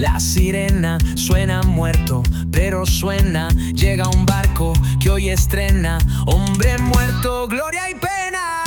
la sirena suena muerto, pero suena. Llega un barco que hoy estrena. Hombre muerto, gloria y pena.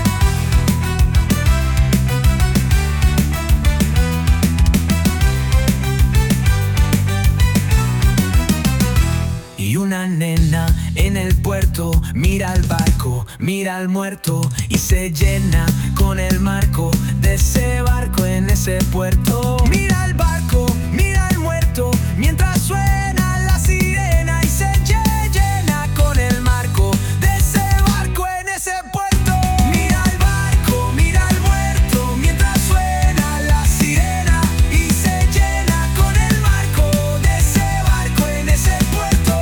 Y una nena en el puerto mira al barco, mira al muerto y se llena con el marco de ese barco en ese puerto. Mira al barco, mira al muerto, mientras suena la sirena y se llena con el marco de ese barco en ese puerto. Mira al barco, mira al muerto, mientras suena la sirena y se llena con el marco de ese barco en ese puerto.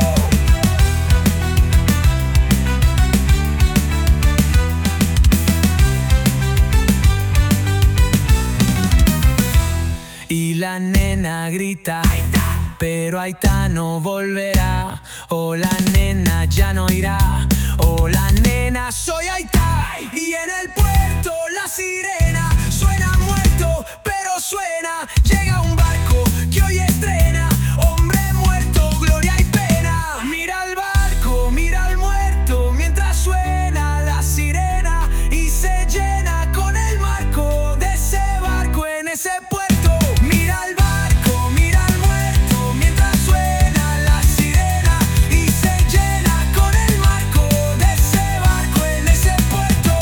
Y la nena grita, pero Aitá no volverá. Oh, la nena ya no irá. Oh, la nena, soy Aitá. Y en el puerto la sirena suena muerto, pero suena. Llega un barco que hoy estrena. Hombre muerto, gloria y pena. Mira al barco, mira al muerto, mientras suena la sirena y se llena con el marco de ese barco en ese puerto. Mira al barco, mira al muerto, mientras suena la sirena y se llena con el marco de ese barco en ese puerto.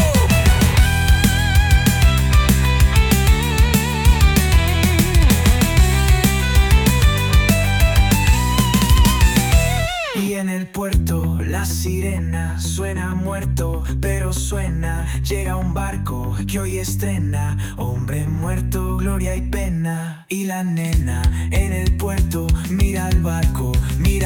Y en el puerto la sirena suena muerto, pero suena. Llega un barco que hoy estrena. Hombre muerto, gloria y pena. Y la nena en el puerto mira al barco, mira